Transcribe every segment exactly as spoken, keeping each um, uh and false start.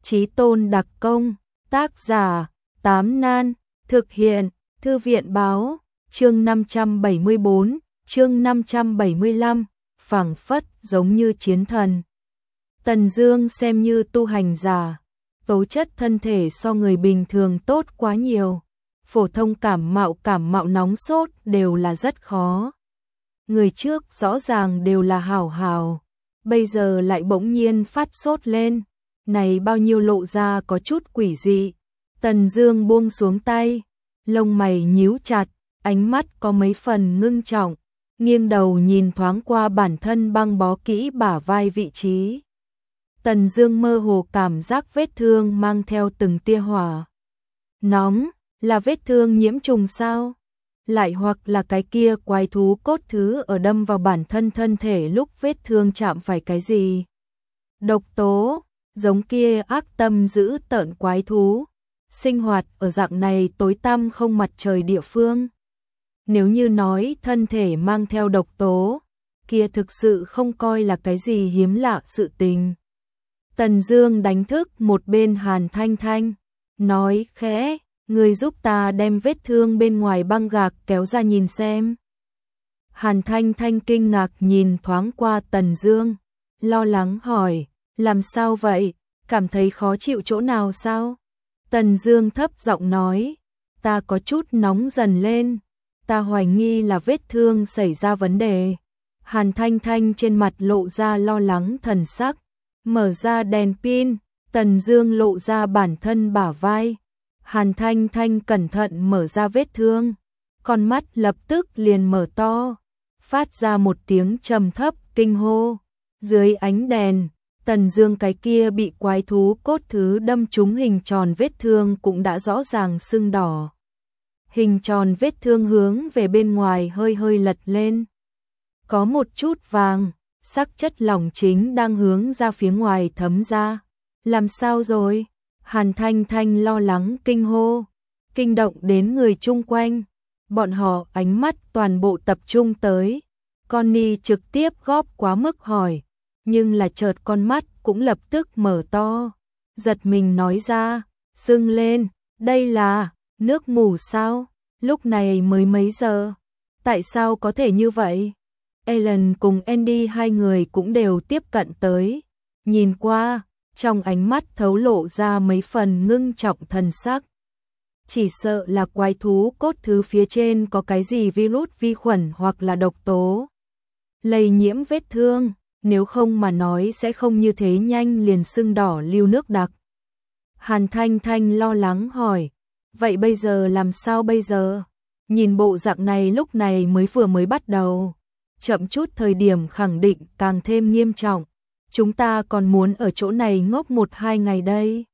Chí Tôn đặc công, tác giả, Tám Nan, thực hiện, Thư viện báo, chương năm trăm bảy mươi bốn, chương năm trăm bảy mươi lăm, phảng phất giống như chiến thần. Tần Dương xem như tu hành giả, tố chất thân thể so người bình thường tốt quá nhiều, phổ thông cảm mạo cảm mạo nóng sốt đều là rất khó. Người trước rõ ràng đều là hảo hảo, bây giờ lại bỗng nhiên phát sốt lên, này bao nhiêu lộ ra có chút quỷ dị. Tần Dương buông xuống tay, lông mày nhíu chặt, ánh mắt có mấy phần ngưng trọng, nghiêng đầu nhìn thoáng qua bản thân băng bó kỹ bả vai vị trí. Tần Dương mơ hồ cảm giác vết thương mang theo từng tia hỏa nóng, là vết thương nhiễm trùng sao? Lại hoặc là cái kia quái thú cốt thứ ở đâm vào bản thân thân thể lúc vết thương chạm phải cái gì? Độc tố, giống kia ác tâm dữ tợn quái thú, sinh hoạt ở dạng này tối tăm không mặt trời địa phương. Nếu như nói thân thể mang theo độc tố, kia thực sự không coi là cái gì hiếm lạ sự tình. Tần Dương đánh thức một bên Hàn Thanh Thanh, nói khẽ, người giúp ta đem vết thương bên ngoài băng gạc kéo ra nhìn xem. Hàn Thanh Thanh kinh ngạc nhìn thoáng qua Tần Dương, lo lắng hỏi, làm sao vậy, cảm thấy khó chịu chỗ nào sao? Tần Dương thấp giọng nói, ta có chút nóng dần lên, ta hoài nghi là vết thương xảy ra vấn đề. Hàn Thanh Thanh trên mặt lộ ra lo lắng thần sắc, mở ra đèn pin, Tần Dương lộ ra bản thân bả vai. Hàn Thanh Thanh cẩn thận mở ra vết thương, con mắt lập tức liền mở to, phát ra một tiếng trầm thấp kinh hô. Dưới ánh đèn, Tần Dương cái kia bị quái thú cốt thứ đâm trúng hình tròn vết thương cũng đã rõ ràng sưng đỏ. Hình tròn vết thương hướng về bên ngoài hơi hơi lật lên, có một chút vàng, sắc chất lỏng chính đang hướng ra phía ngoài thấm ra. Làm sao rồi? Hàn Thanh Thanh lo lắng kinh hô, kinh động đến người chung quanh, bọn họ ánh mắt toàn bộ tập trung tới. Connie trực tiếp góp quá mức hỏi, nhưng là chợt con mắt cũng lập tức mở to, giật mình nói ra, sưng lên, đây là nước mù sao? Lúc này mới mấy giờ? Tại sao có thể như vậy? Ellen cùng Andy hai người cũng đều tiếp cận tới, nhìn qua, trong ánh mắt thấu lộ ra mấy phần ngưng trọng thần sắc. Chỉ sợ là quái thú cốt thứ phía trên có cái gì virus vi khuẩn hoặc là độc tố lây nhiễm vết thương, nếu không mà nói sẽ không như thế nhanh liền sưng đỏ lưu nước đặc. Hàn Thanh Thanh lo lắng hỏi, vậy bây giờ làm sao bây giờ? Nhìn bộ dạng này lúc này mới vừa mới bắt đầu, chậm chút thời điểm khẳng định càng thêm nghiêm trọng. Chúng ta còn muốn ở chỗ này ngốc một hai ngày đây.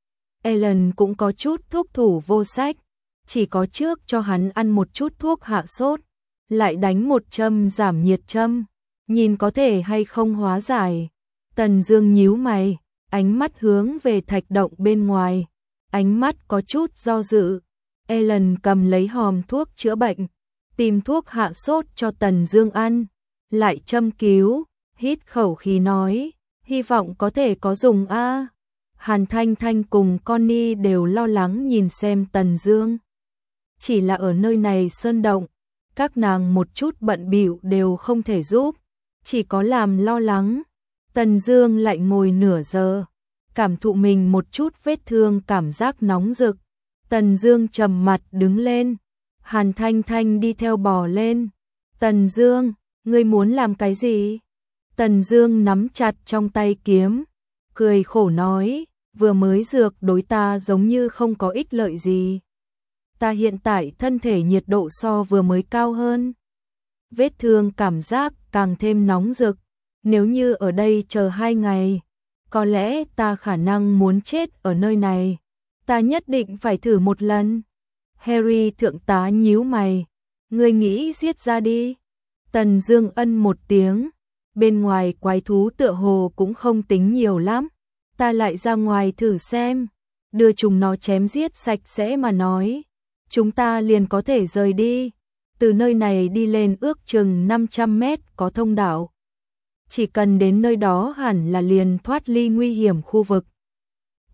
Ellen cũng có chút thuốc thủ vô sách, chỉ có trước cho hắn ăn một chút thuốc hạ sốt, lại đánh một châm giảm nhiệt châm, nhìn có thể hay không hóa giải. Tần Dương nhíu mày, ánh mắt hướng về thạch động bên ngoài, ánh mắt có chút do dự. Ellen cầm lấy hòm thuốc chữa bệnh, tìm thuốc hạ sốt cho Tần Dương ăn, lại châm cứu, hít khẩu khí nói, hy vọng có thể có dùng a. À. Hàn Thanh Thanh cùng Connie đều lo lắng nhìn xem Tần Dương. Chỉ là ở nơi này sơn động, các nàng một chút bận bịu đều không thể giúp, chỉ có làm lo lắng. Tần Dương lại ngồi nửa giờ, cảm thụ mình một chút vết thương cảm giác nóng rực. Tần Dương trầm mặt đứng lên, Hàn Thanh Thanh đi theo bò lên. Tần Dương, ngươi muốn làm cái gì? Tần Dương nắm chặt trong tay kiếm, cười khổ nói, vừa mới dược đối ta giống như không có ích lợi gì. Ta hiện tại thân thể nhiệt độ so vừa mới cao hơn. Vết thương cảm giác càng thêm nóng rực, nếu như ở đây chờ hai ngày, có lẽ ta khả năng muốn chết ở nơi này. Ta nhất định phải thử một lần. Harry thượng tá nhíu mày, ngươi nghĩ giết ra đi. Tần Dương ân một tiếng, bên ngoài quái thú tựa hồ cũng không tính nhiều lắm, ta lại ra ngoài thử xem, đưa chúng nó chém giết sạch sẽ mà nói, chúng ta liền có thể rời đi. Từ nơi này đi lên ước chừng năm trăm mét có thông đạo, chỉ cần đến nơi đó hẳn là liền thoát ly nguy hiểm khu vực.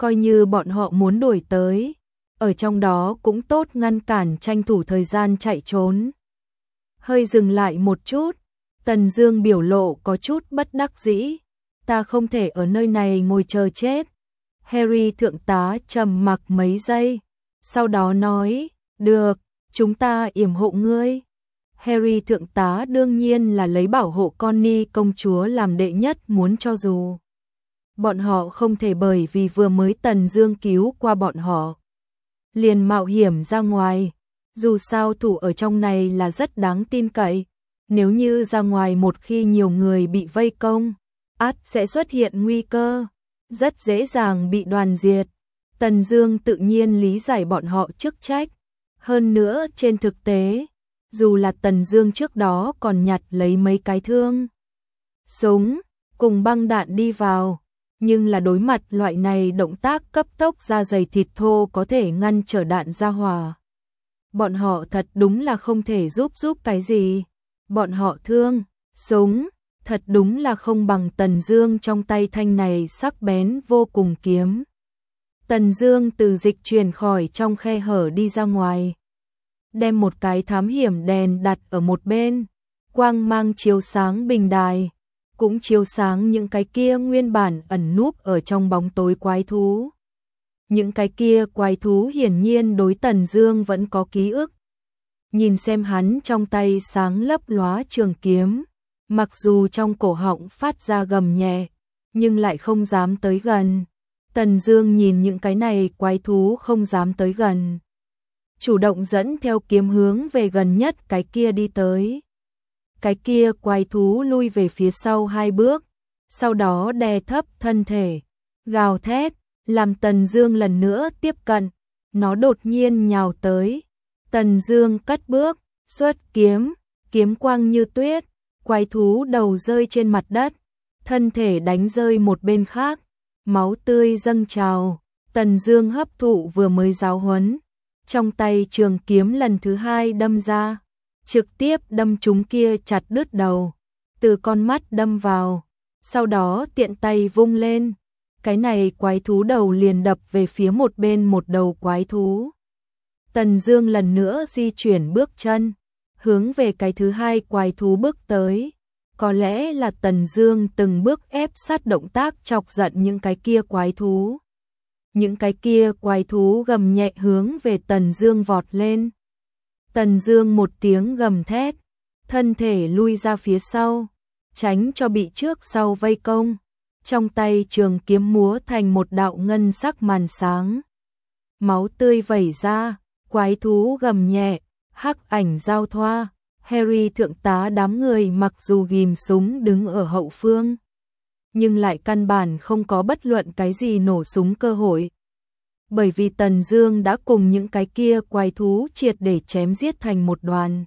coi như bọn họ muốn đuổi tới, ở trong đó cũng tốt ngăn cản tranh thủ thời gian chạy trốn. Hơi dừng lại một chút, Tần Dương biểu lộ có chút bất đắc dĩ, ta không thể ở nơi này ngồi chờ chết. Harry thượng tá trầm mặc mấy giây, sau đó nói, được, chúng ta yểm hộ ngươi. Harry thượng tá đương nhiên là lấy bảo hộ Connie công chúa làm đệ nhất, muốn cho dù bọn họ không thể bởi vì vừa mới Tần Dương cứu qua bọn họ liền mạo hiểm ra ngoài, dù sao thủ ở trong này là rất đáng tin cậy, nếu như ra ngoài một khi nhiều người bị vây công, ắt sẽ xuất hiện nguy cơ, rất dễ dàng bị đoàn diệt. Tần Dương tự nhiên lý giải bọn họ chức trách, hơn nữa trên thực tế, dù là Tần Dương trước đó còn nhặt lấy mấy cái thương, súng, cùng băng đạn đi vào, nhưng là đối mặt loại này động tác cấp tốc da dày thịt thô có thể ngăn trở đạn ra hỏa. Bọn họ thật đúng là không thể giúp giúp cái gì. Bọn họ thương, súng, thật đúng là không bằng Tần Dương trong tay thanh này sắc bén vô cùng kiếm. Tần Dương từ dịch chuyển khỏi trong khe hở đi ra ngoài, đem một cái thám hiểm đèn đặt ở một bên, quang mang chiếu sáng bình đài, cũng chiếu sáng những cái kia nguyên bản ẩn núp ở trong bóng tối quái thú. Những cái kia quái thú hiển nhiên đối Tần Dương vẫn có ký ức. Nhìn xem hắn trong tay sáng lấp lóa trường kiếm, mặc dù trong cổ họng phát ra gầm nhẹ, nhưng lại không dám tới gần. Tần Dương nhìn những cái này quái thú không dám tới gần, chủ động dẫn theo kiếm hướng về gần nhất cái kia đi tới. Cái kia quái thú lui về phía sau hai bước, sau đó đè thấp thân thể, gào thét, làm Tần Dương lần nữa tiếp cận. Nó đột nhiên nhào tới, Tần Dương cất bước, xuất kiếm, kiếm quang như tuyết, quái thú đầu rơi trên mặt đất, thân thể đánh rơi một bên khác, máu tươi dâng trào. Tần Dương hấp thụ vừa mới giáo huấn, trong tay trường kiếm lần thứ hai đâm ra, trực tiếp đâm trúng kia chặt đứt đầu, từ con mắt đâm vào, sau đó tiện tay vung lên, cái này quái thú đầu liền đập về phía một bên một đầu quái thú. Tần Dương lần nữa di chuyển bước chân, hướng về cái thứ hai quái thú bước tới. Có lẽ là Tần Dương từng bước ép sát động tác chọc giận những cái kia quái thú. Những cái kia quái thú gầm nhẹ hướng về Tần Dương vọt lên. Tần Dương một tiếng gầm thét, thân thể lui ra phía sau, tránh cho bị trước sau vây công. Trong tay trường kiếm múa thành một đạo ngân sắc màn sáng. Máu tươi vẩy ra, quái thú gầm nhẹ, hắc ảnh giao thoa. Harry thượng tá đám người mặc dù ghim súng đứng ở hậu phương, nhưng lại căn bản không có bất luận cái gì nổ súng cơ hội. Bởi vì Tần Dương đã cùng những cái kia quái thú triệt để chém giết thành một đoàn.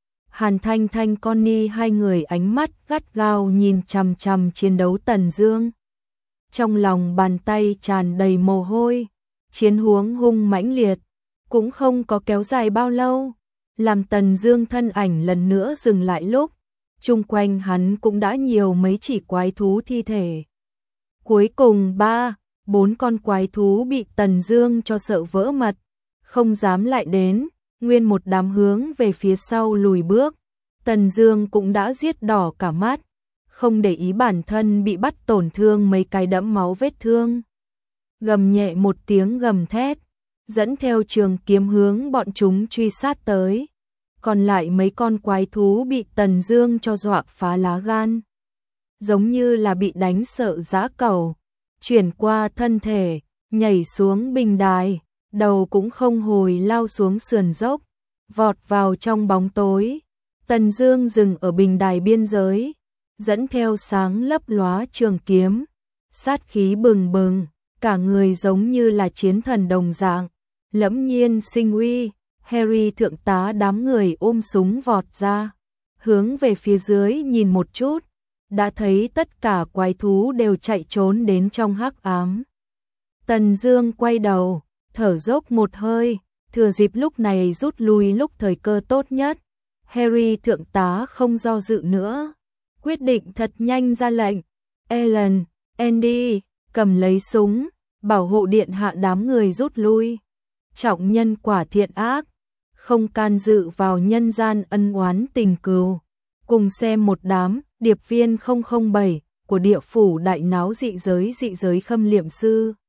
Hàn Thanh Thanh Connie hai người ánh mắt gắt gao nhìn chằm chằm chiến đấu Tần Dương. Trong lòng bàn tay tràn đầy mồ hôi, chiến huống hung mãnh liệt, cũng không có kéo dài bao lâu, làm Tần Dương thân ảnh lần nữa dừng lại lúc, chung quanh hắn cũng đã nhiều mấy chỉ quái thú thi thể. Cuối cùng ba, bốn con quái thú bị Tần Dương cho sợ vỡ mật, không dám lại đến, nguyên một đám hướng về phía sau lùi bước. Tần Dương cũng đã giết đỏ cả mắt, không để ý bản thân bị bắt tổn thương mấy cái đẫm máu vết thương. Gầm nhẹ một tiếng gầm thét, dẫn theo trường kiếm hướng bọn chúng truy sát tới. Còn lại mấy con quái thú bị Tần Dương cho dọa phá lá gan, giống như là bị đánh sợ dã cẩu, chuyển qua thân thể, nhảy xuống bình đài, đầu cũng không hồi lao xuống sườn dốc, vọt vào trong bóng tối. Tần Dương dừng ở bình đài biên giới, dẫn theo sáng lấp lóa trường kiếm, sát khí bừng bừng, cả người giống như là chiến thần đồng dạng, lẫm nhiên sinh uy. Harry thượng tá đám người ôm súng vọt ra, hướng về phía dưới nhìn một chút, đã thấy tất cả quái thú đều chạy trốn đến trong hắc ám. Tần Dương quay đầu, thở dốc một hơi, thừa dịp lúc này rút lui lúc thời cơ tốt nhất. Harry thượng tá không do dự nữa, quyết định thật nhanh ra lệnh, Ellen, Andy, cầm lấy súng, bảo hộ điện hạ đám người rút lui. Trọng nhân quả thiện ác, không can dự vào nhân gian ân oán tình cừu. Cùng xem một đám điệp viên không không bảy của địa phủ đại náo dị giới dị giới Khâm Liệm Sư.